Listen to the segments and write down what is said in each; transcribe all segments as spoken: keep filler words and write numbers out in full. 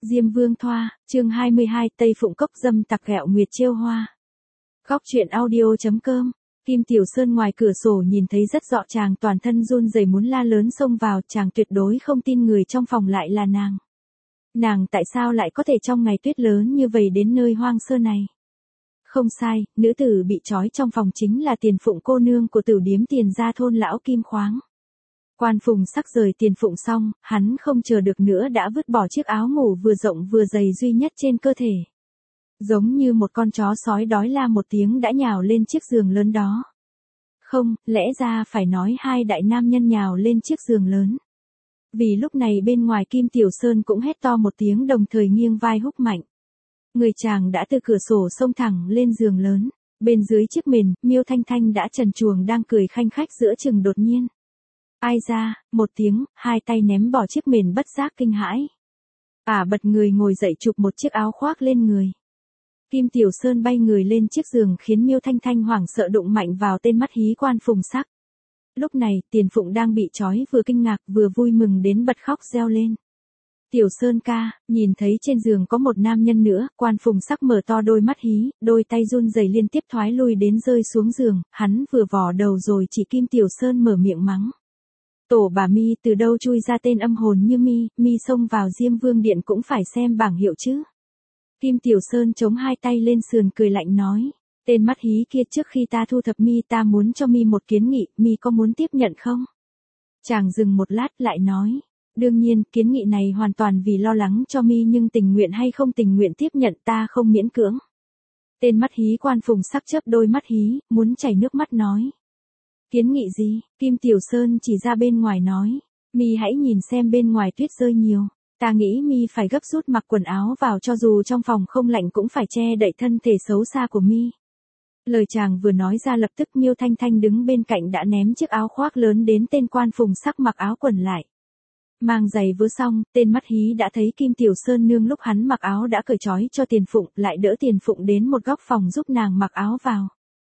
Diêm Vương Thoa, chương hai mươi hai, Tây Phụng Cốc dâm tặc ghẹo nguyệt chiêu hoa. Góc truyện audio.com. Kim Tiểu Sơn ngoài cửa sổ nhìn thấy rất rõ chàng toàn thân run rẩy muốn la lớn xông vào, chàng tuyệt đối không tin người trong phòng lại là nàng. Nàng tại sao lại có thể trong ngày tuyết lớn như vậy đến nơi hoang sơ này? Không sai, nữ tử bị trói trong phòng chính là Tiền Phụng cô nương của Tử Điếm Tiền gia thôn lão Kim Khoáng. Quan Phùng Sắc rời Tiền Phụng xong, hắn không chờ được nữa đã vứt bỏ chiếc áo ngủ vừa rộng vừa dày duy nhất trên cơ thể. Giống như một con chó sói đói la một tiếng đã nhào lên chiếc giường lớn đó. Không, lẽ ra phải nói hai đại nam nhân nhào lên chiếc giường lớn. Vì lúc này bên ngoài Kim Tiểu Sơn cũng hét to một tiếng đồng thời nghiêng vai húc mạnh. Người chàng đã từ cửa sổ xông thẳng lên giường lớn. Bên dưới chiếc mền, Miêu Thanh Thanh đã trần truồng đang cười khanh khách giữa chừng đột nhiên. Ai ra, một tiếng, hai tay ném bỏ chiếc mền bất giác kinh hãi. Ả à, bật người ngồi dậy chụp một chiếc áo khoác lên người. Kim Tiểu Sơn bay người lên chiếc giường khiến Miêu Thanh Thanh hoảng sợ đụng mạnh vào tên mắt hí Quan Phùng Sắc. Lúc này, Tiền Phụng đang bị trói vừa kinh ngạc vừa vui mừng đến bật khóc reo lên. Tiểu Sơn ca, nhìn thấy trên giường có một nam nhân nữa, Quan Phùng Sắc mở to đôi mắt hí, đôi tay run rẩy liên tiếp thoái lui đến rơi xuống giường, hắn vừa vò đầu rồi chỉ Kim Tiểu Sơn mở miệng mắng. Tổ bà Mi từ đâu chui ra tên âm hồn như Mi, Mi xông vào Diêm Vương Điện cũng phải xem bảng hiệu chứ. Kim Tiểu Sơn chống hai tay lên sườn cười lạnh nói, tên mắt hí kia trước khi ta thu thập Mi ta muốn cho Mi một kiến nghị, Mi có muốn tiếp nhận không? Chàng dừng một lát lại nói, đương nhiên kiến nghị này hoàn toàn vì lo lắng cho Mi nhưng tình nguyện hay không tình nguyện tiếp nhận ta không miễn cưỡng. Tên mắt hí Quan Phùng Sắc chớp đôi mắt hí, muốn chảy nước mắt nói. Kiến nghị gì? Kim Tiểu Sơn chỉ ra bên ngoài nói, Mi hãy nhìn xem bên ngoài tuyết rơi nhiều, ta nghĩ Mi phải gấp rút mặc quần áo vào cho dù trong phòng không lạnh cũng phải che đậy thân thể xấu xa của Mi. Lời chàng vừa nói ra lập tức Miêu Thanh Thanh đứng bên cạnh đã ném chiếc áo khoác lớn đến tên Quan Phùng Sắc mặc áo quần lại. Mang giày vớ xong, tên mắt hí đã thấy Kim Tiểu Sơn nương lúc hắn mặc áo đã cởi trói cho Tiền Phụng, lại đỡ Tiền Phụng đến một góc phòng giúp nàng mặc áo vào.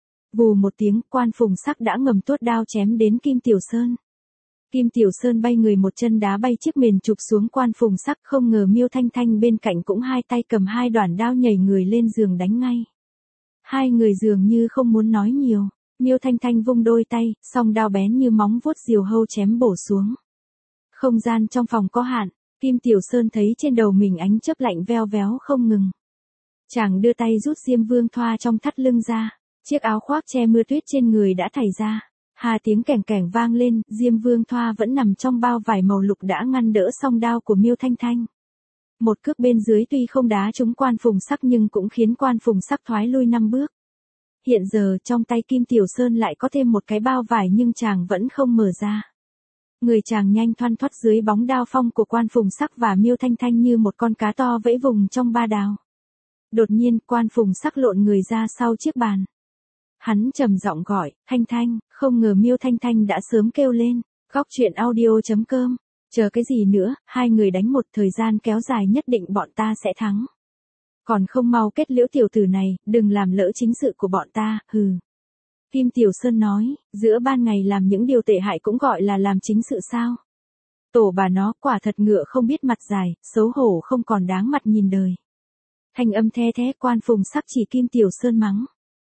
Vù một tiếng, Quan Phùng Sắc đã ngầm tuốt đao chém đến Kim Tiểu Sơn. Kim Tiểu Sơn bay người một chân đá bay chiếc mền chụp xuống Quan Phùng Sắc, không ngờ Miêu Thanh Thanh bên cạnh cũng hai tay cầm hai đoạn đao nhảy người lên giường đánh ngay. Hai người dường như không muốn nói nhiều, Miêu Thanh Thanh vung đôi tay, song đao bén như móng vuốt diều hâu chém bổ xuống. Không gian trong phòng có hạn, Kim Tiểu Sơn thấy trên đầu mình ánh chớp lạnh veo véo không ngừng. Chàng đưa tay rút Diêm Vương Thoa trong thắt lưng ra. Chiếc áo khoác che mưa tuyết trên người đã thảy ra. Hà tiếng kèn kèn vang lên, Diêm Vương Thoa vẫn nằm trong bao vải màu lục đã ngăn đỡ song đao của Miêu Thanh Thanh. Một cước bên dưới tuy không đá trúng Quan Phùng Sắc nhưng cũng khiến Quan Phùng Sắc thoái lui năm bước. Hiện giờ trong tay Kim Tiểu Sơn lại có thêm một cái bao vải nhưng chàng vẫn không mở ra. Người chàng nhanh thoăn thoắt dưới bóng đao phong của Quan Phùng Sắc và Miêu Thanh Thanh như một con cá to vẫy vùng trong ba đào. Đột nhiên Quan Phùng Sắc lộn người ra sau chiếc bàn. Hắn trầm giọng gọi, Thanh Thanh, không ngờ Miêu Thanh Thanh đã sớm kêu lên, góc truyện audio.com, chờ cái gì nữa, hai người đánh một thời gian kéo dài nhất định bọn ta sẽ thắng. Còn không mau kết liễu tiểu tử này, đừng làm lỡ chính sự của bọn ta, hừ. Kim Tiểu Sơn nói, giữa ban ngày làm những điều tệ hại cũng gọi là làm chính sự sao. Tổ bà nó quả thật ngựa không biết mặt dài, xấu hổ không còn đáng mặt nhìn đời. Thanh âm the thé Quan Phùng Sắc chỉ Kim Tiểu Sơn mắng.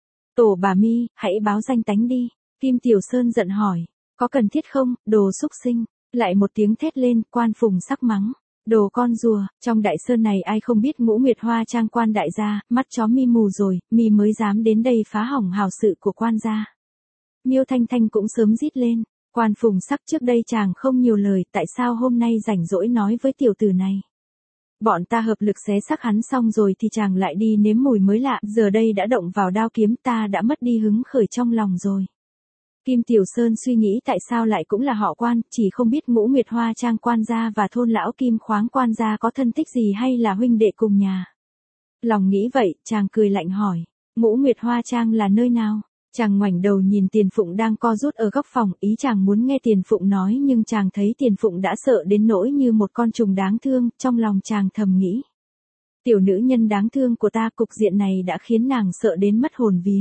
Tổ bà Mi, hãy báo danh tánh đi. Kim Tiểu Sơn giận hỏi, có cần thiết không, đồ xúc sinh. Lại một tiếng thét lên, Quan Phùng Sắc mắng. Đồ con rùa, trong đại sơn này ai không biết Ngũ Nguyệt Hoa Trang quan đại gia, mắt chó Mi mù rồi, Mi mới dám đến đây phá hỏng hào sự của quan gia. Miêu Thanh Thanh cũng sớm rít lên, Quan Phùng Sắc trước đây chàng không nhiều lời, tại sao hôm nay rảnh rỗi nói với tiểu tử này. Bọn ta hợp lực xé xác hắn xong rồi thì chàng lại đi nếm mùi mới lạ, giờ đây đã động vào đao kiếm ta đã mất đi hứng khởi trong lòng rồi. Kim Tiểu Sơn suy nghĩ tại sao lại cũng là họ Quan, chỉ không biết Ngũ Nguyệt Hoa Trang quan gia và thôn lão Kim Khoáng quan gia có thân thích gì hay là huynh đệ cùng nhà. Lòng nghĩ vậy, chàng cười lạnh hỏi, Ngũ Nguyệt Hoa Trang là nơi nào? Chàng ngoảnh đầu nhìn Tiền Phụng đang co rút ở góc phòng, ý chàng muốn nghe Tiền Phụng nói nhưng chàng thấy Tiền Phụng đã sợ đến nỗi như một con trùng đáng thương, trong lòng chàng thầm nghĩ. Tiểu nữ nhân đáng thương của ta, cục diện này đã khiến nàng sợ đến mất hồn vía.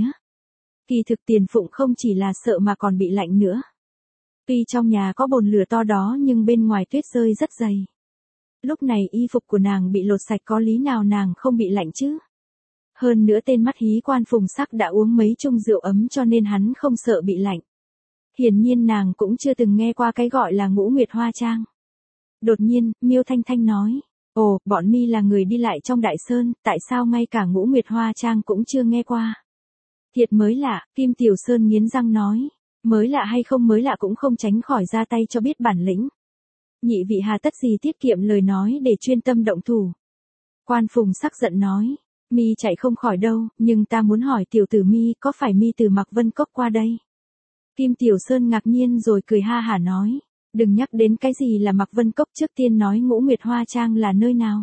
Kỳ thực Tiền Phụng không chỉ là sợ mà còn bị lạnh nữa. Tuy trong nhà có bồn lửa to đó nhưng bên ngoài tuyết rơi rất dày. Lúc này y phục của nàng bị lột sạch có lý nào nàng không bị lạnh chứ? Hơn nữa tên mắt hí Quan Phùng Sắc đã uống mấy chung rượu ấm cho nên hắn không sợ bị lạnh. Hiển nhiên nàng cũng chưa từng nghe qua cái gọi là Ngũ Nguyệt Hoa Trang. Đột nhiên, Miêu Thanh Thanh nói, ồ, bọn mi là người đi lại trong Đại Sơn, tại sao ngay cả Ngũ Nguyệt Hoa Trang cũng chưa nghe qua? Thiệt mới lạ, Kim Tiểu Sơn nghiến răng nói, mới lạ hay không mới lạ cũng không tránh khỏi ra tay cho biết bản lĩnh. Nhị vị hà tất gì tiết kiệm lời nói để chuyên tâm động thủ. Quan Phùng Sắc giận nói, mi chạy không khỏi đâu, nhưng ta muốn hỏi tiểu tử mi có phải mi từ Mạc Vân Cốc qua đây? Kim Tiểu Sơn ngạc nhiên rồi cười ha hả nói, đừng nhắc đến cái gì là Mạc Vân Cốc, trước tiên nói Ngũ Nguyệt Hoa Trang là nơi nào?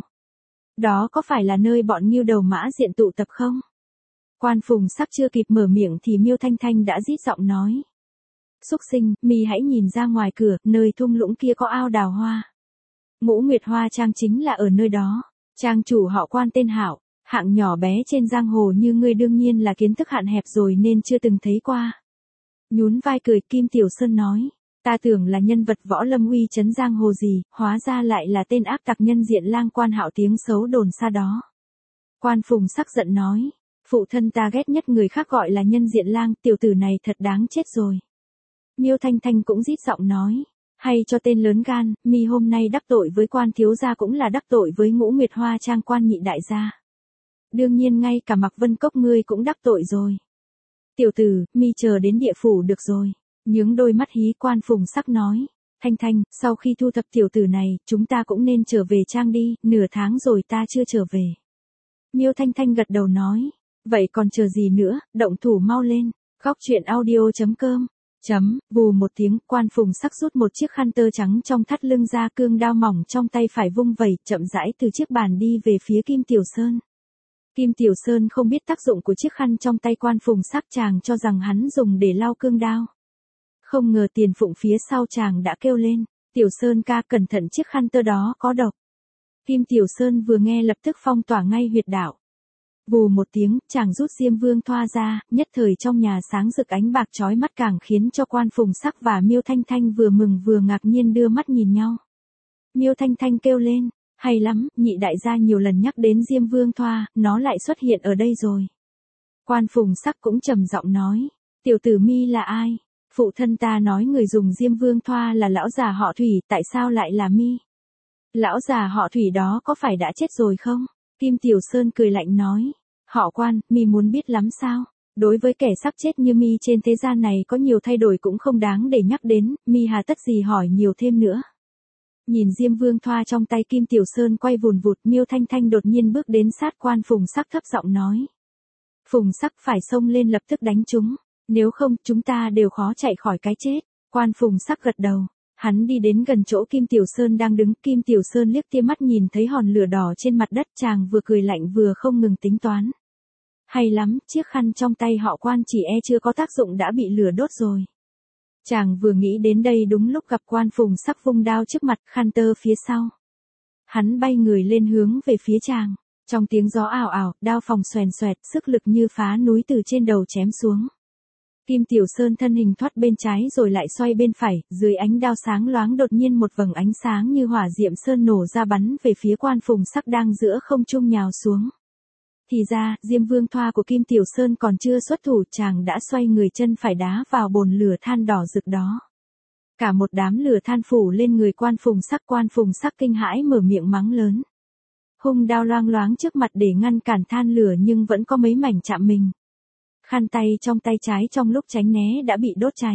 Đó có phải là nơi bọn Ngưu Đầu Mã Diện tụ tập không? Quan Phùng Sắc chưa kịp mở miệng thì Miêu Thanh Thanh đã rít giọng nói, xúc sinh, mi hãy nhìn ra ngoài cửa, nơi thung lũng kia có ao đào hoa. Ngũ Nguyệt Hoa Trang chính là ở nơi đó. Trang chủ họ Quan tên Hạo, hạng nhỏ bé trên giang hồ như ngươi đương nhiên là kiến thức hạn hẹp rồi nên chưa từng thấy qua. Nhún vai cười, Kim Tiểu Sơn nói, ta tưởng là nhân vật võ lâm uy chấn giang hồ gì, hóa ra lại là tên ác tặc nhân diện lang Quan Hạo tiếng xấu đồn xa đó. Quan Phùng Sắc giận nói, phụ thân ta ghét nhất người khác gọi là nhân diện lang, tiểu tử này thật đáng chết rồi. Miêu Thanh Thanh cũng rít giọng nói, hay cho tên lớn gan, mi hôm nay đắc tội với Quan thiếu gia cũng là đắc tội với Ngũ Nguyệt Hoa Trang Quan nhị đại gia. Đương nhiên ngay cả Mạc Vân Cốc ngươi cũng đắc tội rồi. Tiểu tử, mi chờ đến địa phủ được rồi. Nhướng đôi mắt hí Quan Phùng Sắc nói, Thanh Thanh, sau khi thu thập tiểu tử này, chúng ta cũng nên trở về trang đi, nửa tháng rồi ta chưa trở về. Miêu Thanh Thanh gật đầu nói, vậy còn chờ gì nữa, động thủ mau lên. Góc truyện audio chấm com Chấm, vù một tiếng, Quan Phùng Sắc rút một chiếc khăn tơ trắng trong thắt lưng ra, cương đao mỏng trong tay phải vung vẩy, chậm rãi từ chiếc bàn đi về phía Kim Tiểu Sơn. Kim Tiểu Sơn không biết tác dụng của chiếc khăn trong tay Quan Phùng Sắc, chàng cho rằng hắn dùng để lau cương đao. Không ngờ Tiền Phụng phía sau chàng đã kêu lên, Tiểu Sơn ca cẩn thận chiếc khăn tơ đó có độc. Kim Tiểu Sơn vừa nghe lập tức phong tỏa ngay huyệt đạo. Vù một tiếng, chàng rút Diêm Vương Thoa ra, nhất thời trong nhà sáng rực ánh bạc chói mắt, càng khiến cho Quan Phùng Sắc và Miêu Thanh Thanh vừa mừng vừa ngạc nhiên đưa mắt nhìn nhau. Miêu Thanh Thanh kêu lên, hay lắm, nhị đại gia nhiều lần nhắc đến Diêm Vương Thoa, nó lại xuất hiện ở đây rồi. Quan Phùng Sắc cũng trầm giọng nói, tiểu tử mi là ai? Phụ thân ta nói người dùng Diêm Vương Thoa là lão già họ Thủy, tại sao lại là mi? Lão già họ Thủy đó có phải đã chết rồi không? Kim Tiểu Sơn cười lạnh nói, họ Quan, mi muốn biết lắm sao? Đối với kẻ sắp chết như mi trên thế gian này có nhiều thay đổi cũng không đáng để nhắc đến, mi hà tất gì hỏi nhiều thêm nữa. Nhìn Diêm Vương Thoa trong tay Kim Tiểu Sơn quay vùn vụt, Miêu Thanh Thanh đột nhiên bước đến sát Quan Phùng Sắc thấp giọng nói. Phùng Sắc phải xông lên lập tức đánh chúng, nếu không chúng ta đều khó chạy khỏi cái chết. Quan Phùng Sắc gật đầu. Hắn đi đến gần chỗ Kim Tiểu Sơn đang đứng, Kim Tiểu Sơn liếc tia mắt nhìn thấy hòn lửa đỏ trên mặt đất, chàng vừa cười lạnh vừa không ngừng tính toán. Hay lắm, chiếc khăn trong tay họ Quan chỉ e chưa có tác dụng đã bị lửa đốt rồi. Chàng vừa nghĩ đến đây đúng lúc gặp Quan Phùng Sắc vung đao trước mặt, khăn tơ phía sau. Hắn bay người lên hướng về phía chàng, trong tiếng gió ảo ảo, đao phòng xoèn xoẹt, sức lực như phá núi từ trên đầu chém xuống. Kim Tiểu Sơn thân hình thoát bên trái rồi lại xoay bên phải, dưới ánh đao sáng loáng đột nhiên một vầng ánh sáng như hỏa diệm sơn nổ ra bắn về phía Quan Phùng Sắc đang giữa không trung nhào xuống. Thì ra, Diêm Vương Thoa của Kim Tiểu Sơn còn chưa xuất thủ, chàng đã xoay người chân phải đá vào bồn lửa than đỏ rực đó. Cả một đám lửa than phủ lên người Quan Phùng Sắc, Quan Phùng Sắc kinh hãi mở miệng mắng lớn. Hung đao loang loáng trước mặt để ngăn cản than lửa nhưng vẫn có mấy mảnh chạm mình. Khăn tay trong tay trái trong lúc tránh né đã bị đốt cháy.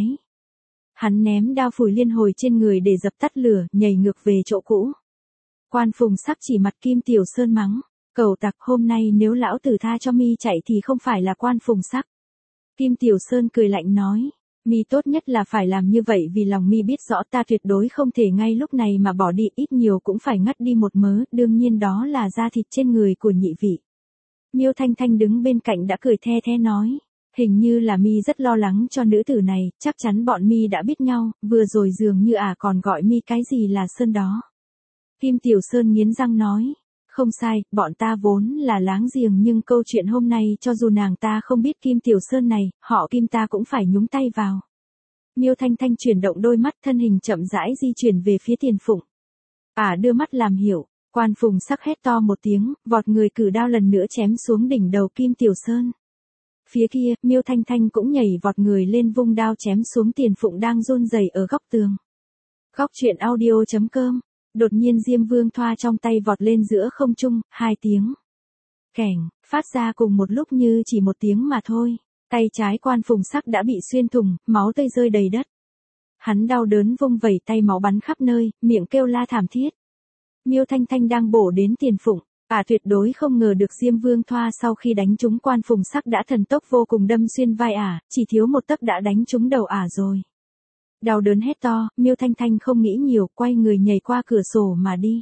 Hắn ném đao phủi liên hồi trên người để dập tắt lửa, nhảy ngược về chỗ cũ. Quan Phùng Sắc chỉ mặt Kim Tiểu Sơn mắng, cẩu tặc, hôm nay nếu lão tử tha cho mi chạy thì không phải là Quan Phùng Sắc. Kim Tiểu Sơn cười lạnh nói, mi tốt nhất là phải làm như vậy vì lòng mi biết rõ ta tuyệt đối không thể ngay lúc này mà bỏ đi, ít nhiều cũng phải ngắt đi một mớ, đương nhiên đó là da thịt trên người của nhị vị. Miêu Thanh Thanh đứng bên cạnh đã cười the the nói, hình như là mi rất lo lắng cho nữ tử này, chắc chắn bọn mi đã biết nhau, vừa rồi dường như à còn gọi mi cái gì là Sơn đó. Kim Tiểu Sơn nghiến răng nói, không sai, bọn ta vốn là láng giềng nhưng câu chuyện hôm nay cho dù nàng ta không biết Kim Tiểu Sơn này, họ Kim ta cũng phải nhúng tay vào. Miêu Thanh Thanh chuyển động đôi mắt, thân hình chậm rãi di chuyển về phía Tiền Phụng. À đưa mắt làm hiểu, Quan Phùng Sắc hét to một tiếng, vọt người cử đao lần nữa chém xuống đỉnh đầu Kim Tiểu Sơn. Phía kia, Miêu Thanh Thanh cũng nhảy vọt người lên vung đao chém xuống Tiền Phụng đang run rẩy ở góc tường. Góc truyện audio chấm com. Đột nhiên Diêm Vương Thoa trong tay vọt lên giữa không trung, hai tiếng kẻng, phát ra cùng một lúc như chỉ một tiếng mà thôi. Tay trái Quan Phùng Sắc đã bị xuyên thủng, máu tươi rơi đầy đất. Hắn đau đớn vung vẩy tay, máu bắn khắp nơi, miệng kêu la thảm thiết. Miêu Thanh Thanh đang bổ đến Tiền Phụng, ả tuyệt đối không ngờ được Diêm Vương Thoa sau khi đánh trúng Quan Phùng Sắc đã thần tốc vô cùng đâm xuyên vai ả, chỉ thiếu một tấc đã đánh trúng đầu ả rồi. Đau đớn hét to, Miêu Thanh Thanh không nghĩ nhiều, quay người nhảy qua cửa sổ mà đi.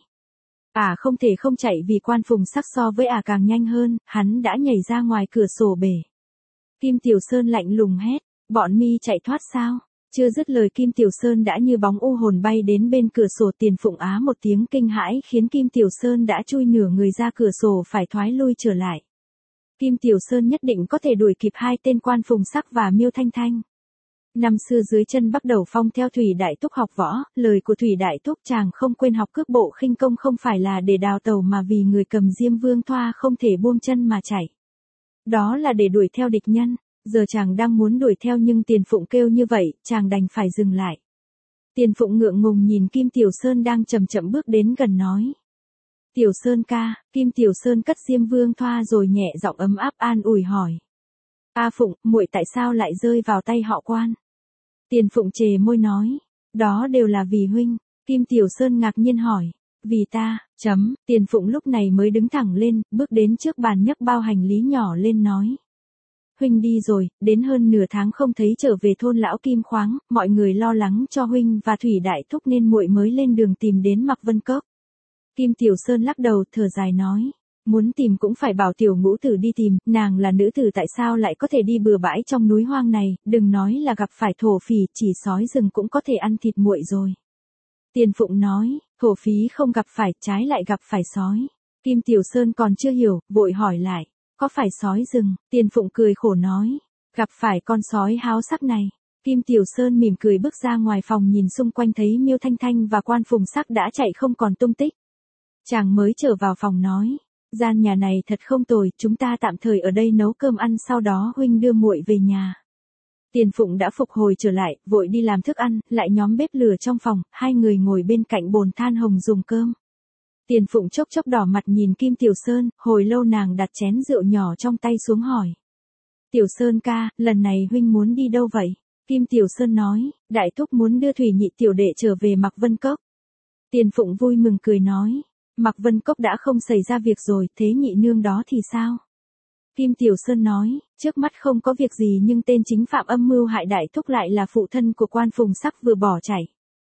Ả không thể không chạy vì Quan Phùng Sắc so với ả càng nhanh hơn, hắn đã nhảy ra ngoài cửa sổ bể. Kim Tiểu Sơn lạnh lùng hét, bọn mi chạy thoát sao? Chưa dứt lời Kim Tiểu Sơn đã như bóng u hồn bay đến bên cửa sổ. Tiền Phụng á một tiếng kinh hãi khiến Kim Tiểu Sơn đã chui nửa người ra cửa sổ phải thoái lui trở lại. Kim Tiểu Sơn nhất định có thể đuổi kịp hai tên Quan Phùng Sắc và Miêu Thanh Thanh. Năm xưa dưới chân Bắc Đầu Phong theo Thủy Đại Túc học võ, lời của Thủy Đại Túc chàng không quên học cước bộ khinh công không phải là để đào tẩu mà vì người cầm Diêm Vương Thoa không thể buông chân mà chạy. Đó là để đuổi theo địch nhân. Giờ chàng đang muốn đuổi theo nhưng Tiền Phụng kêu như vậy, chàng đành phải dừng lại. Tiền Phụng ngượng ngùng nhìn Kim Tiểu Sơn đang chậm chậm bước đến gần nói. Tiểu Sơn ca. Kim Tiểu Sơn cất Diêm Vương Thoa rồi nhẹ giọng ấm áp an ủi hỏi. A Phụng, muội tại sao lại rơi vào tay họ Quan? Tiền Phụng chề môi nói. Đó đều là vì huynh. Kim Tiểu Sơn ngạc nhiên hỏi. Vì ta, chấm, Tiền Phụng lúc này mới đứng thẳng lên, bước đến trước bàn nhấc bao hành lý nhỏ lên nói. Huynh đi rồi, đến hơn nửa tháng không thấy trở về thôn lão Kim Khoáng, mọi người lo lắng cho huynh và Thủy Đại Thúc nên muội mới lên đường tìm đến Mạc Vân Cốc. Kim Tiểu Sơn lắc đầu thở dài nói, muốn tìm cũng phải bảo Tiểu Ngũ Tử đi tìm, nàng là nữ tử tại sao lại có thể đi bừa bãi trong núi hoang này, đừng nói là gặp phải thổ phỉ, chỉ sói rừng cũng có thể ăn thịt muội rồi. Tiền Phụng nói, thổ phí không gặp phải, trái lại gặp phải sói. Kim Tiểu Sơn còn chưa hiểu, vội hỏi lại. Có phải sói rừng? Tiền Phụng cười khổ nói. Gặp phải con sói háo sắc này. Kim Tiểu Sơn mỉm cười bước ra ngoài phòng nhìn xung quanh thấy Miêu Thanh Thanh và Quan Phùng Sắc đã chạy không còn tung tích. Chàng mới trở vào phòng nói. Gian nhà này thật không tồi, chúng ta tạm thời ở đây nấu cơm ăn sau đó huynh đưa muội về nhà. Tiền Phụng đã phục hồi trở lại, vội đi làm thức ăn, lại nhóm bếp lửa trong phòng, hai người ngồi bên cạnh bồn than hồng dùng cơm. Tiền Phụng chốc chốc đỏ mặt nhìn Kim Tiểu Sơn, hồi lâu nàng đặt chén rượu nhỏ trong tay xuống hỏi. Tiểu Sơn ca, lần này huynh muốn đi đâu vậy? Kim Tiểu Sơn nói, Đại Thúc muốn đưa Thủy Nhị tiểu đệ trở về Mạc Vân Cốc. Tiền Phụng vui mừng cười nói, Mạc Vân Cốc đã không xảy ra việc rồi, thế nhị nương đó thì sao? Kim Tiểu Sơn nói, trước mắt không có việc gì nhưng tên chính phạm âm mưu hại Đại Thúc lại là phụ thân của Quan Phùng Sắc vừa bỏ chạy.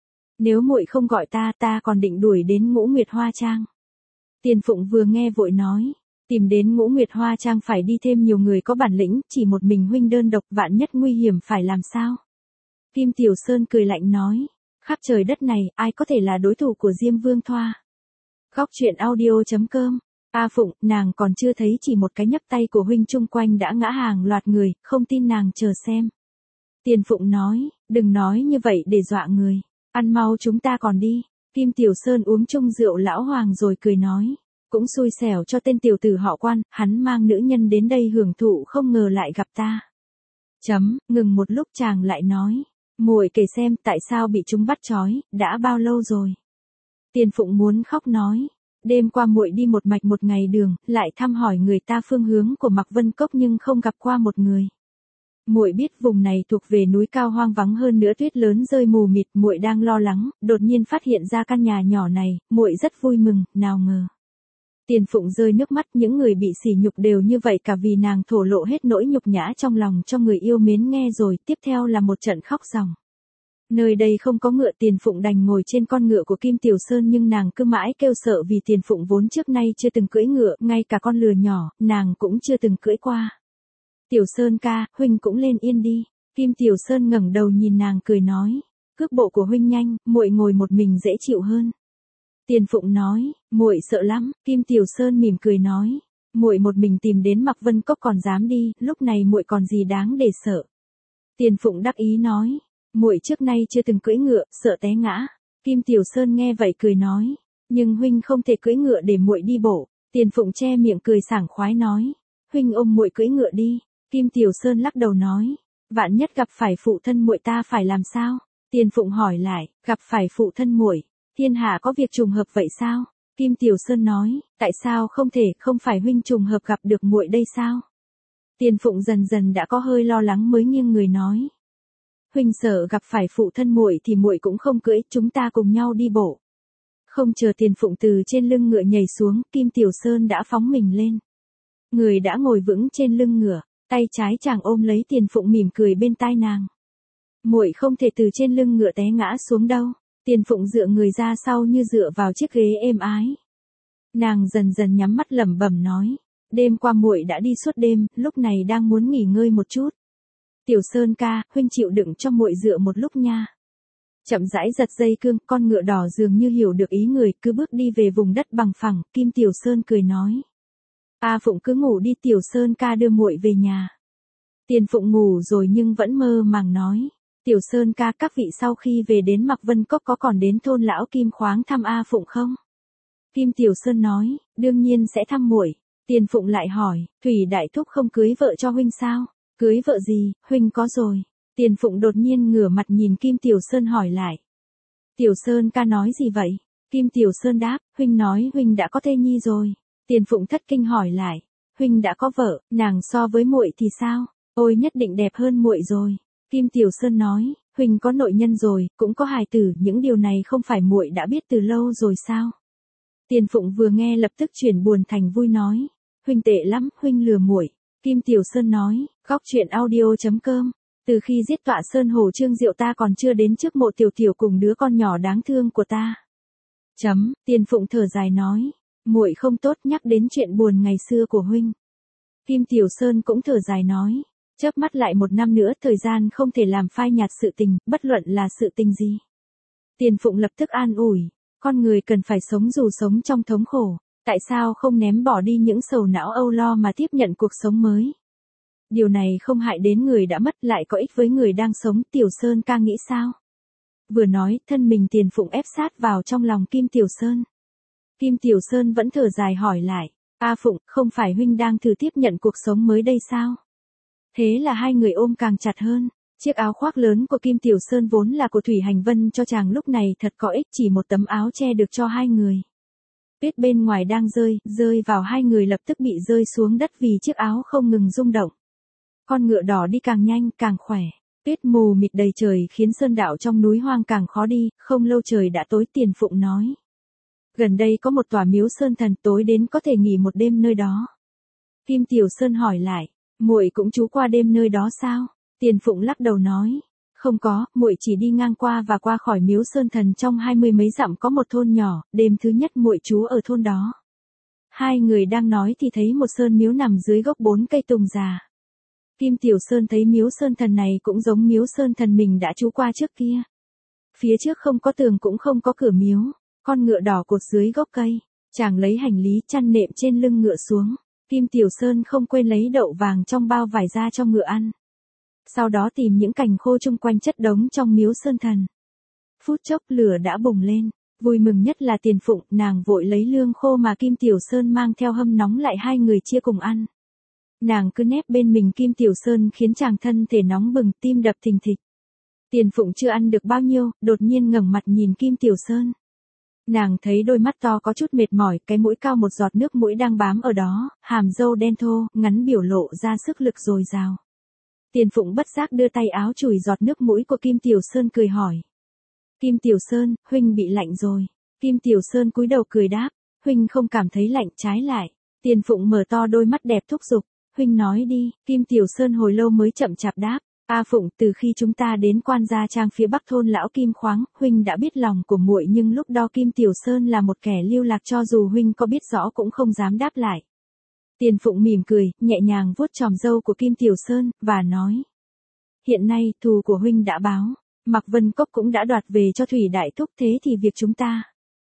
Nếu muội không gọi ta, ta còn định đuổi đến Ngũ Nguyệt Hoa Trang. Tiền Phụng vừa nghe vội nói, tìm đến Ngũ Nguyệt Hoa Trang phải đi thêm nhiều người có bản lĩnh, chỉ một mình huynh đơn độc vạn nhất nguy hiểm phải làm sao? Kim Tiểu Sơn cười lạnh nói, khắp trời đất này, ai có thể là đối thủ của Diêm Vương Thoa? Góc truyện audio chấm com. A Phụng, nàng còn chưa thấy chỉ một cái nhấp tay của huynh chung quanh đã ngã hàng loạt người, không tin nàng chờ xem. Tiền Phụng nói, đừng nói như vậy để dọa người. Ăn mau chúng ta còn đi. Kim Tiểu Sơn uống chung rượu lão hoàng rồi cười nói. Cũng xui xẻo cho tên tiểu tử họ Quan, hắn mang nữ nhân đến đây hưởng thụ không ngờ lại gặp ta. Chấm, ngừng một lúc chàng lại nói. Muội kể xem tại sao bị chúng bắt trói, đã bao lâu rồi. Tiền Phụng muốn khóc nói. Đêm qua muội đi một mạch một ngày đường, lại thăm hỏi người ta phương hướng của Mạc Vân Cốc nhưng không gặp qua một người. Muội biết vùng này thuộc về núi cao hoang vắng hơn nữa tuyết lớn rơi mù mịt, muội đang lo lắng, đột nhiên phát hiện ra căn nhà nhỏ này, muội rất vui mừng, nào ngờ. Tiền Phụng rơi nước mắt, những người bị sỉ nhục đều như vậy cả vì nàng thổ lộ hết nỗi nhục nhã trong lòng cho người yêu mến nghe rồi, tiếp theo là một trận khóc ròng. Nơi đây không có ngựa, Tiền Phụng đành ngồi trên con ngựa của Kim Tiểu Sơn nhưng nàng cứ mãi kêu sợ vì Tiền Phụng vốn trước nay chưa từng cưỡi ngựa, ngay cả con lừa nhỏ, nàng cũng chưa từng cưỡi qua. Tiểu Sơn ca, huynh cũng lên yên đi. Kim Tiểu Sơn ngẩng đầu nhìn nàng cười nói, cước bộ của huynh nhanh, muội ngồi một mình dễ chịu hơn. Tiền Phụng nói, muội sợ lắm. Kim Tiểu Sơn mỉm cười nói, muội một mình tìm đến Mạc Vân Cốc còn dám đi, lúc này muội còn gì đáng để sợ. Tiền Phụng đắc ý nói, muội trước nay chưa từng cưỡi ngựa, sợ té ngã. Kim Tiểu Sơn nghe vậy cười nói, Nhưng huynh không thể cưỡi ngựa để muội đi bộ. Tiền Phụng che miệng cười sảng khoái nói. Huynh ôm muội cưỡi ngựa đi. Kim Tiểu Sơn lắc đầu nói. Vạn nhất gặp phải phụ thân muội ta phải làm sao? Tiền Phụng hỏi lại, gặp phải phụ thân muội, thiên hạ có việc trùng hợp vậy sao? Kim Tiểu Sơn nói, tại sao không thể, không phải huynh trùng hợp gặp được muội đây sao? Tiền Phụng dần dần đã có hơi lo lắng mới nghiêng người nói. Huynh sợ gặp phải phụ thân muội thì muội cũng không cưỡi, chúng ta cùng nhau đi bộ. Không chờ Tiền Phụng từ trên lưng ngựa nhảy xuống, Kim Tiểu Sơn đã phóng mình lên. Người đã ngồi vững trên lưng ngựa, tay trái chàng ôm lấy Tiền Phụng mỉm cười bên tai nàng. Muội không thể từ trên lưng ngựa té ngã xuống đâu. Tiền Phụng dựa người ra sau như dựa vào chiếc ghế êm ái. Nàng dần dần nhắm mắt lẩm bẩm nói, đêm qua muội đã đi suốt đêm, lúc này đang muốn nghỉ ngơi một chút. Tiểu Sơn ca, huynh chịu đựng cho muội dựa một lúc nha. Chậm rãi giật dây cương, con ngựa đỏ dường như hiểu được ý người, cứ bước đi về vùng đất bằng phẳng. Kim Tiểu Sơn cười nói, A Phụng cứ ngủ đi, Tiểu Sơn ca đưa muội về nhà. Tiền Phụng ngủ rồi nhưng vẫn mơ màng nói, Tiểu Sơn ca, các vị sau khi về đến Mạc Vân Cốc có còn đến thôn lão Kim khoáng thăm A Phụng không? Kim Tiểu Sơn nói, đương nhiên sẽ thăm muội. Tiền Phụng lại hỏi, Thủy đại thúc không cưới vợ cho huynh sao? Cưới vợ gì, huynh có rồi. Tiền Phụng đột nhiên ngửa mặt nhìn Kim Tiểu Sơn hỏi lại. Tiểu Sơn ca nói gì vậy? Kim Tiểu Sơn đáp, huynh nói huynh đã có thê nhi rồi. Tiền Phụng thất kinh hỏi lại, huynh đã có vợ, nàng so với muội thì sao? Ôi nhất định đẹp hơn muội rồi. Kim Tiểu Sơn nói, huynh có nội nhân rồi, cũng có hài tử, những điều này không phải muội đã biết từ lâu rồi sao? Tiền Phụng vừa nghe lập tức chuyển buồn thành vui nói, huynh tệ lắm, huynh lừa muội. Kim Tiểu Sơn nói, góc truyện audio chấm com, từ khi giết tọa Sơn Hồ Trương Diệu ta còn chưa đến trước mộ Tiểu Tiểu cùng đứa con nhỏ đáng thương của ta. Chấm, Tiền Phụng thở dài nói, muội không tốt nhắc đến chuyện buồn ngày xưa của huynh. Kim Tiểu Sơn cũng thở dài nói, chớp mắt lại một năm nữa, thời gian không thể làm phai nhạt sự tình, bất luận là sự tình gì. Tiền Phụng lập tức an ủi, con người cần phải sống dù sống trong thống khổ, tại sao không ném bỏ đi những sầu não âu lo mà tiếp nhận cuộc sống mới. Điều này không hại đến người đã mất, lại có ích với người đang sống. Tiểu Sơn ca nghĩ sao? Vừa nói, thân mình Tiền Phụng ép sát vào trong lòng Kim Tiểu Sơn. Kim Tiểu Sơn vẫn thở dài hỏi lại, A Phụng, không phải huynh đang thử tiếp nhận cuộc sống mới đây sao? Thế là hai người ôm càng chặt hơn. Chiếc áo khoác lớn của Kim Tiểu Sơn vốn là của Thủy Hành Vân cho chàng lúc này thật có ích, chỉ một tấm áo che được cho hai người. Tuyết bên ngoài đang rơi, rơi vào hai người lập tức bị rơi xuống đất vì chiếc áo không ngừng rung động. Con ngựa đỏ đi càng nhanh, càng khỏe. Tuyết mù mịt đầy trời khiến sơn đạo trong núi hoang càng khó đi, không lâu trời đã tối. Tiền Phụng nói, gần đây có một tòa miếu sơn thần, tối đến có thể nghỉ một đêm nơi đó. Kim Tiểu Sơn hỏi lại, muội cũng trú qua đêm nơi đó sao? Tiền Phụng lắc đầu nói, không có, muội chỉ đi ngang qua và qua khỏi miếu sơn thần, trong hai mươi mấy dặm có một thôn nhỏ, đêm thứ nhất muội trú ở thôn đó. Hai người đang nói thì thấy một sơn miếu nằm dưới gốc bốn cây tùng già. Kim Tiểu Sơn thấy miếu sơn thần này cũng giống miếu sơn thần mình đã trú qua trước kia. Phía trước không có tường cũng không có cửa miếu, con ngựa đỏ cột dưới gốc cây. Chàng lấy hành lý chăn nệm trên lưng ngựa xuống. Kim Tiểu Sơn không quên lấy đậu vàng trong bao vải ra cho ngựa ăn. Sau đó tìm những cành khô chung quanh chất đống trong miếu sơn thần. Phút chốc lửa đã bùng lên. Vui mừng nhất là Tiền Phụng, nàng vội lấy lương khô mà Kim Tiểu Sơn mang theo hâm nóng lại, hai người chia cùng ăn. Nàng cứ nép bên mình Kim Tiểu Sơn khiến chàng thân thể nóng bừng, tim đập thình thịch. Tiền Phụng chưa ăn được bao nhiêu, đột nhiên ngẩng mặt nhìn Kim Tiểu Sơn. Nàng thấy đôi mắt to có chút mệt mỏi, cái mũi cao một giọt nước mũi đang bám ở đó, hàm râu đen thô, ngắn biểu lộ ra sức lực dồi dào. Tiền Phụng bất giác đưa tay áo chùi giọt nước mũi của Kim Tiểu Sơn, cười hỏi. Kim Tiểu Sơn, huynh bị lạnh rồi. Kim Tiểu Sơn cúi đầu cười đáp, huynh không cảm thấy lạnh, trái lại. Tiền Phụng mở to đôi mắt đẹp thúc giục, huynh nói đi. Kim Tiểu Sơn hồi lâu mới chậm chạp đáp, A Phụng, từ khi chúng ta đến Quan Gia Trang phía bắc thôn lão Kim khoáng, huynh đã biết lòng của muội, nhưng lúc đó Kim Tiểu Sơn là một kẻ lưu lạc, cho dù huynh có biết rõ cũng không dám đáp lại. Tiền Phụng mỉm cười, nhẹ nhàng vuốt chòm râu của Kim Tiểu Sơn, và nói. Hiện nay, thù của huynh đã báo, Mạc Vân Cốc cũng đã đoạt về cho Thủy đại thúc, thế thì việc chúng ta.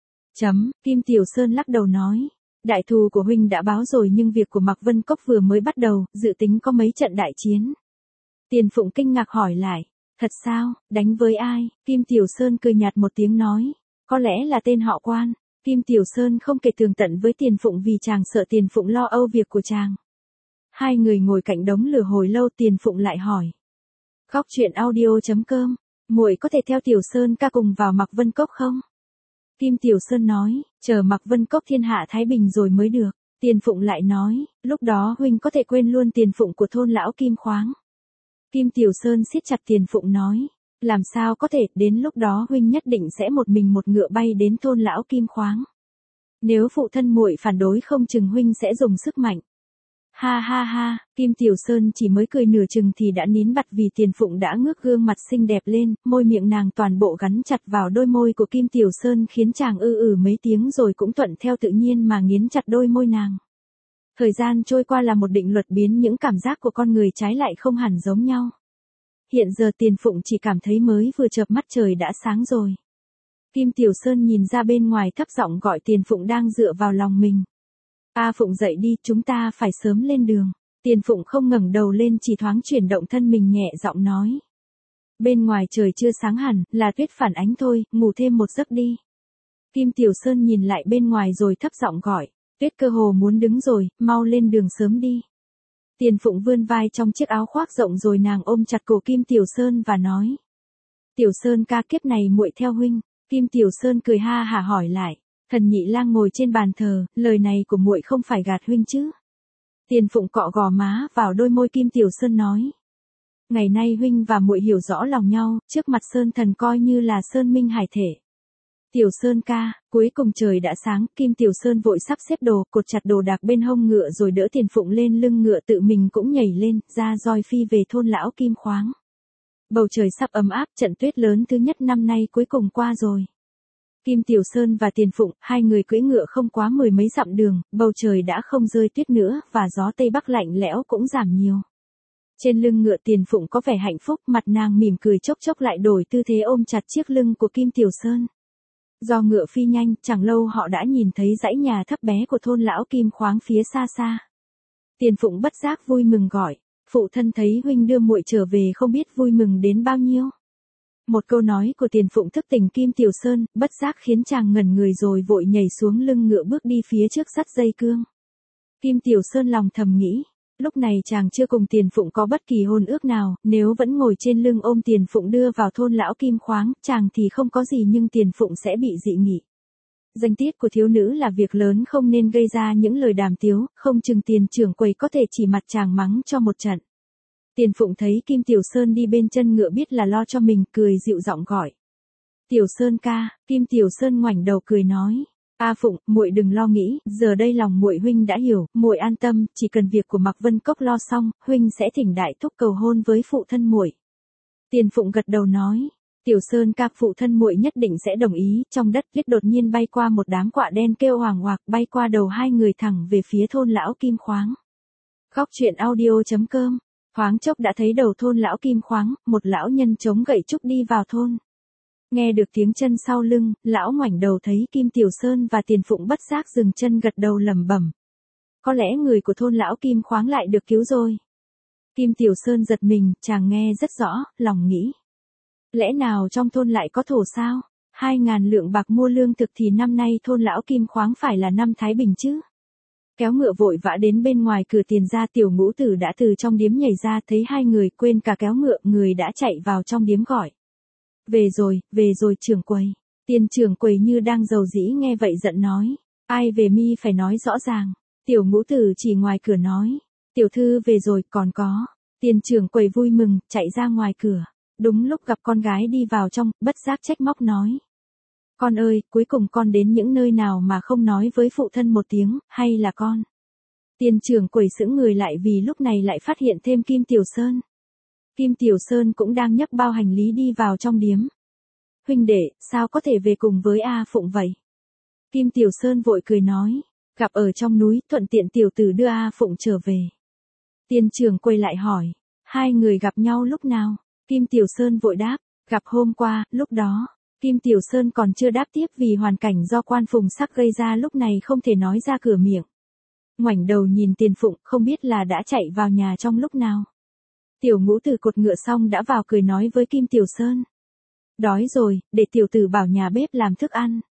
Chấm, Kim Tiểu Sơn lắc đầu nói. Đại thù của huynh đã báo rồi, nhưng việc của Mạc Vân Cốc vừa mới bắt đầu, dự tính có mấy trận đại chiến. Tiền Phụng kinh ngạc hỏi lại, thật sao, đánh với ai? Kim Tiểu Sơn cười nhạt một tiếng nói, có lẽ là tên họ Quan. Kim Tiểu Sơn không kể tường tận với Tiền Phụng vì chàng sợ Tiền Phụng lo âu việc của chàng. Hai người ngồi cạnh đống lửa hồi lâu, Tiền Phụng lại hỏi. Góc chuyện audio.com, muội có thể theo Tiểu Sơn ca cùng vào Mạc Vân Cốc không? Kim Tiểu Sơn nói, chờ Mạc Vân Cốc thiên hạ thái bình rồi mới được. Tiền Phụng lại nói, lúc đó huynh có thể quên luôn Tiền Phụng của thôn lão Kim Khoáng. Kim Tiểu Sơn siết chặt Tiền Phụng nói, làm sao có thể, đến lúc đó huynh nhất định sẽ một mình một ngựa bay đến thôn lão Kim Khoáng. Nếu phụ thân muội phản đối không chừng huynh sẽ dùng sức mạnh. Ha ha ha, Kim Tiểu Sơn chỉ mới cười nửa chừng thì đã nín bặt vì Tiền Phụng đã ngước gương mặt xinh đẹp lên, môi miệng nàng toàn bộ gắn chặt vào đôi môi của Kim Tiểu Sơn khiến chàng ư ử mấy tiếng rồi cũng thuận theo tự nhiên mà nghiến chặt đôi môi nàng. Thời gian trôi qua là một định luật biến những cảm giác của con người trái lại không hẳn giống nhau. Hiện giờ Tiền Phụng chỉ cảm thấy mới vừa chợp mắt trời đã sáng rồi. Kim Tiểu Sơn nhìn ra bên ngoài thấp giọng gọi Tiền Phụng đang dựa vào lòng mình. A Phụng dậy đi, chúng ta phải sớm lên đường. Tiền Phụng không ngẩng đầu lên, chỉ thoáng chuyển động thân mình nhẹ giọng nói. Bên ngoài trời chưa sáng hẳn, là tuyết phản ánh thôi, ngủ thêm một giấc đi. Kim Tiểu Sơn nhìn lại bên ngoài rồi thấp giọng gọi. Tuyết cơ hồ muốn đứng rồi, mau lên đường sớm đi. Tiền Phụng vươn vai trong chiếc áo khoác rộng rồi nàng ôm chặt cổ Kim Tiểu Sơn và nói. Tiểu Sơn ca, kiếp này muội theo huynh. Kim Tiểu Sơn cười ha hả hỏi lại. Thần Nhị Lang ngồi trên bàn thờ, lời này của muội không phải gạt huynh chứ? Tiền Phụng cọ gò má vào đôi môi Kim Tiểu Sơn nói. Ngày nay huynh và muội hiểu rõ lòng nhau, trước mặt Sơn Thần coi như là Sơn Minh hải thể. Tiểu Sơn ca, cuối cùng trời đã sáng, Kim Tiểu Sơn vội sắp xếp đồ, cột chặt đồ đạc bên hông ngựa rồi đỡ Tiền Phụng lên lưng ngựa, tự mình cũng nhảy lên, ra roi phi về thôn lão Kim Khoáng. Bầu trời sắp ấm áp, trận tuyết lớn thứ nhất năm nay cuối cùng qua rồi. Kim Tiểu Sơn và Tiền Phụng, hai người cưỡi ngựa không quá mười mấy dặm đường, bầu trời đã không rơi tuyết nữa, và gió Tây Bắc lạnh lẽo cũng giảm nhiều. Trên lưng ngựa Tiền Phụng có vẻ hạnh phúc, mặt nàng mỉm cười chốc chốc lại đổi tư thế ôm chặt chiếc lưng của Kim Tiểu Sơn. Do ngựa phi nhanh, chẳng lâu họ đã nhìn thấy dãy nhà thấp bé của thôn lão Kim Khoáng phía xa xa. Tiền Phụng bất giác vui mừng gọi, phụ thân thấy huynh đưa muội trở về không biết vui mừng đến bao nhiêu. Một câu nói của Tiền Phụng thức tỉnh Kim Tiểu Sơn, bất giác khiến chàng ngẩn người rồi vội nhảy xuống lưng ngựa bước đi phía trước sắt dây cương. Kim Tiểu Sơn lòng thầm nghĩ, lúc này chàng chưa cùng Tiền Phụng có bất kỳ hôn ước nào, nếu vẫn ngồi trên lưng ôm Tiền Phụng đưa vào thôn lão Kim Khoáng, chàng thì không có gì nhưng Tiền Phụng sẽ bị dị nghị. Danh tiết của thiếu nữ là việc lớn không nên gây ra những lời đàm tiếu, không chừng Tiền trưởng quầy có thể chỉ mặt chàng mắng cho một trận. Tiền Phụng thấy Kim Tiểu Sơn đi bên chân ngựa biết là lo cho mình, cười dịu giọng gọi. Tiểu Sơn ca, Kim Tiểu Sơn ngoảnh đầu cười nói. A Phụng, muội đừng lo nghĩ, giờ đây lòng muội huynh đã hiểu, muội an tâm, chỉ cần việc của Mạc Vân Cốc lo xong, huynh sẽ thỉnh đại thúc cầu hôn với phụ thân muội. Tiền Phụng gật đầu nói. Tiểu Sơn ca, phụ thân muội nhất định sẽ đồng ý. Trong đất tuyết đột nhiên bay qua một đám quạ đen kêu hoàng hoạc, bay qua đầu hai người thẳng về phía thôn lão Kim Khoáng. Góc chuyện audio.com. Thoáng chốc đã thấy đầu thôn lão Kim Khoáng, một lão nhân chống gậy trúc đi vào thôn. Nghe được tiếng chân sau lưng, lão ngoảnh đầu thấy Kim Tiểu Sơn và Tiền Phụng bất giác dừng chân gật đầu lẩm bẩm. Có lẽ người của thôn lão Kim Khoáng lại được cứu rồi. Kim Tiểu Sơn giật mình, chàng nghe rất rõ, lòng nghĩ. Lẽ nào trong thôn lại có thổ sao? Hai ngàn lượng bạc mua lương thực thì năm nay thôn lão Kim Khoáng phải là năm thái bình chứ? Kéo ngựa vội vã đến bên ngoài cửa tiền ra, Tiểu Ngũ Tử đã từ trong điếm nhảy ra, thấy hai người quên cả kéo ngựa, người đã chạy vào trong điếm gọi. Về rồi, về rồi trưởng quầy. Tiền trưởng quầy như đang giàu dĩ nghe vậy giận nói. Ai về mi phải nói rõ ràng. Tiểu Ngũ Tử chỉ ngoài cửa nói. Tiểu thư về rồi, còn có. Tiền trưởng quầy vui mừng, chạy ra ngoài cửa. Đúng lúc gặp con gái đi vào trong, bất giác trách móc nói. Con ơi, cuối cùng con đến những nơi nào mà không nói với phụ thân một tiếng, hay là con? Tiền trưởng quầy sững người lại vì lúc này lại phát hiện thêm Kim Tiểu Sơn. Kim Tiểu Sơn cũng đang nhấc bao hành lý đi vào trong điếm. Huynh đệ, sao có thể về cùng với A Phụng vậy? Kim Tiểu Sơn vội cười nói, gặp ở trong núi, thuận tiện tiểu tử đưa A Phụng trở về. Tiền trưởng quầy lại hỏi, hai người gặp nhau lúc nào? Kim Tiểu Sơn vội đáp, gặp hôm qua, lúc đó. Kim Tiểu Sơn còn chưa đáp tiếp vì hoàn cảnh do Quan Phùng Sắc gây ra lúc này không thể nói ra cửa miệng. Ngoảnh đầu nhìn Tiền Phụng, không biết là đã chạy vào nhà trong lúc nào. Tiểu Ngũ Tử cột ngựa xong đã vào cười nói với Kim Tiểu Sơn. Đói rồi, để tiểu tử bảo nhà bếp làm thức ăn.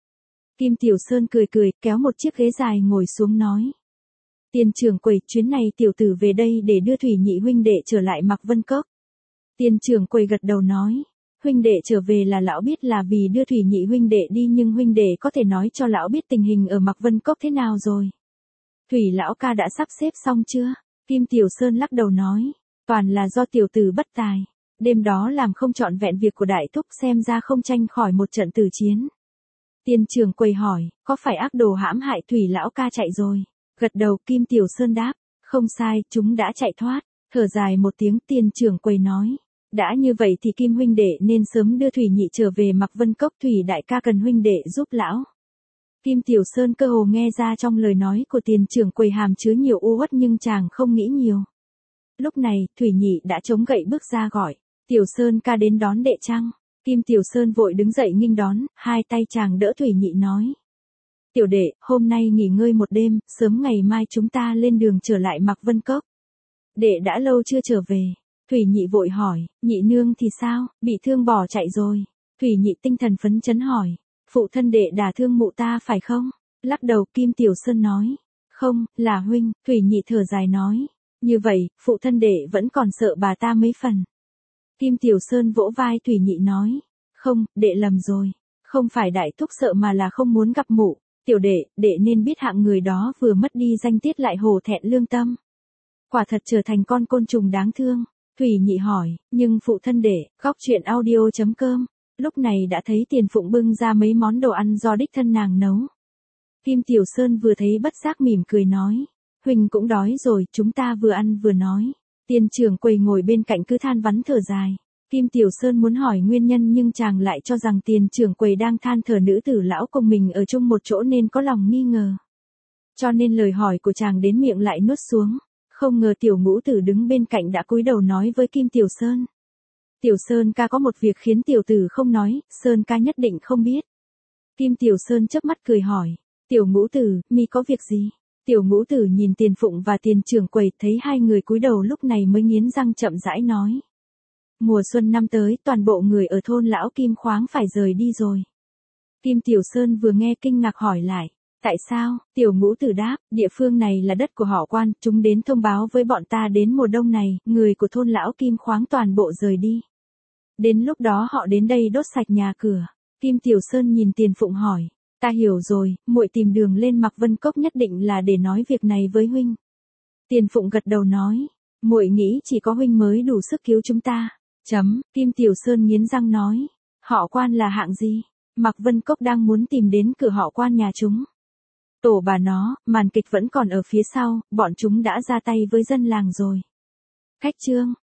Kim Tiểu Sơn cười cười, kéo một chiếc ghế dài ngồi xuống nói. Tiền trưởng quầy, chuyến này tiểu tử về đây để đưa Thủy nhị huynh đệ trở lại Mạc Vân Cốc. Tiền trưởng quầy gật đầu nói. Huynh đệ trở về là lão biết là vì đưa Thủy nhị huynh đệ đi, nhưng huynh đệ có thể nói cho lão biết tình hình ở Mạc Vân Cốc thế nào rồi. Thủy lão ca đã sắp xếp xong chưa? Kim Tiểu Sơn lắc đầu nói. Toàn là do tiểu tử bất tài. Đêm đó làm không trọn vẹn việc của đại thúc, xem ra không tranh khỏi một trận tử chiến. Tiền trưởng quầy hỏi, có phải ác đồ hãm hại Thủy lão ca chạy rồi? Gật đầu, Kim Tiểu Sơn đáp. Không sai, chúng đã chạy thoát. Thở dài một tiếng, tiền trưởng quầy nói. Đã như vậy thì Kim huynh đệ nên sớm đưa Thủy nhị trở về Mạc Vân Cốc, Thủy đại ca cần huynh đệ giúp lão. Kim Tiểu Sơn cơ hồ nghe ra trong lời nói của tiền trưởng quầy hàm chứa nhiều u uất, nhưng chàng không nghĩ nhiều. Lúc này, Thủy nhị đã chống gậy bước ra gọi. Tiểu Sơn ca đến đón đệ chăng? Kim Tiểu Sơn vội đứng dậy nghênh đón, hai tay chàng đỡ Thủy nhị nói. Tiểu đệ, hôm nay nghỉ ngơi một đêm, sớm ngày mai chúng ta lên đường trở lại Mạc Vân Cốc. Đệ đã lâu chưa trở về. Thủy nhị vội hỏi, nhị nương thì sao, bị thương bỏ chạy rồi. Thủy nhị tinh thần phấn chấn hỏi, phụ thân đệ đả thương mụ ta phải không? Lắc đầu, Kim Tiểu Sơn nói, không, là huynh. Thủy nhị thở dài nói, như vậy, phụ thân đệ vẫn còn sợ bà ta mấy phần. Kim Tiểu Sơn vỗ vai Thủy nhị nói, không, đệ lầm rồi. Không phải đại thúc sợ mà là không muốn gặp mụ. Tiểu đệ, đệ nên biết hạng người đó vừa mất đi danh tiết lại hổ thẹn lương tâm. Quả thật trở thành con côn trùng đáng thương. Thủy nhị hỏi, nhưng phụ thân đệ, góc chuyện audio chấm com, lúc này đã thấy Tiền Phụng bưng ra mấy món đồ ăn do đích thân nàng nấu. Kim Tiểu Sơn vừa thấy bất giác mỉm cười nói, huynh cũng đói rồi, chúng ta vừa ăn vừa nói. Tiền trưởng quầy ngồi bên cạnh cứ than vắn thở dài. Kim Tiểu Sơn muốn hỏi nguyên nhân nhưng chàng lại cho rằng tiền trưởng quầy đang than thở nữ tử lão cùng mình ở chung một chỗ nên có lòng nghi ngờ. Cho nên lời hỏi của chàng đến miệng lại nuốt xuống. Không ngờ tiểu ngũ tử đứng bên cạnh đã cúi đầu nói với Kim Tiểu Sơn. Tiểu Sơn ca có một việc khiến tiểu tử không nói, Sơn ca nhất định không biết. Kim Tiểu Sơn chớp mắt cười hỏi, tiểu ngũ tử, mi có việc gì? Tiểu ngũ tử nhìn Tiền Phụng và tiền trưởng quầy, thấy hai người cúi đầu lúc này mới nghiến răng chậm rãi nói. Mùa xuân năm tới, toàn bộ người ở thôn lão Kim Khoáng phải rời đi rồi. Kim Tiểu Sơn vừa nghe kinh ngạc hỏi lại. Tại sao? Tiểu ngũ tử đáp, địa phương này là đất của họ Quan, chúng đến thông báo với bọn ta đến mùa đông này, người của thôn lão Kim Khoáng toàn bộ rời đi. Đến lúc đó họ đến đây đốt sạch nhà cửa. Kim Tiểu Sơn nhìn Tiền Phụng hỏi, ta hiểu rồi, muội tìm đường lên Mạc Vân Cốc nhất định là để nói việc này với huynh. Tiền Phụng gật đầu nói, muội nghĩ chỉ có huynh mới đủ sức cứu chúng ta. Chấm, Kim Tiểu Sơn nghiến răng nói, họ Quan là hạng gì? Mạc Vân Cốc đang muốn tìm đến cửa họ Quan nhà chúng. Tổ bà nó, màn kịch vẫn còn ở phía sau, bọn chúng đã ra tay với dân làng rồi. Khách chương.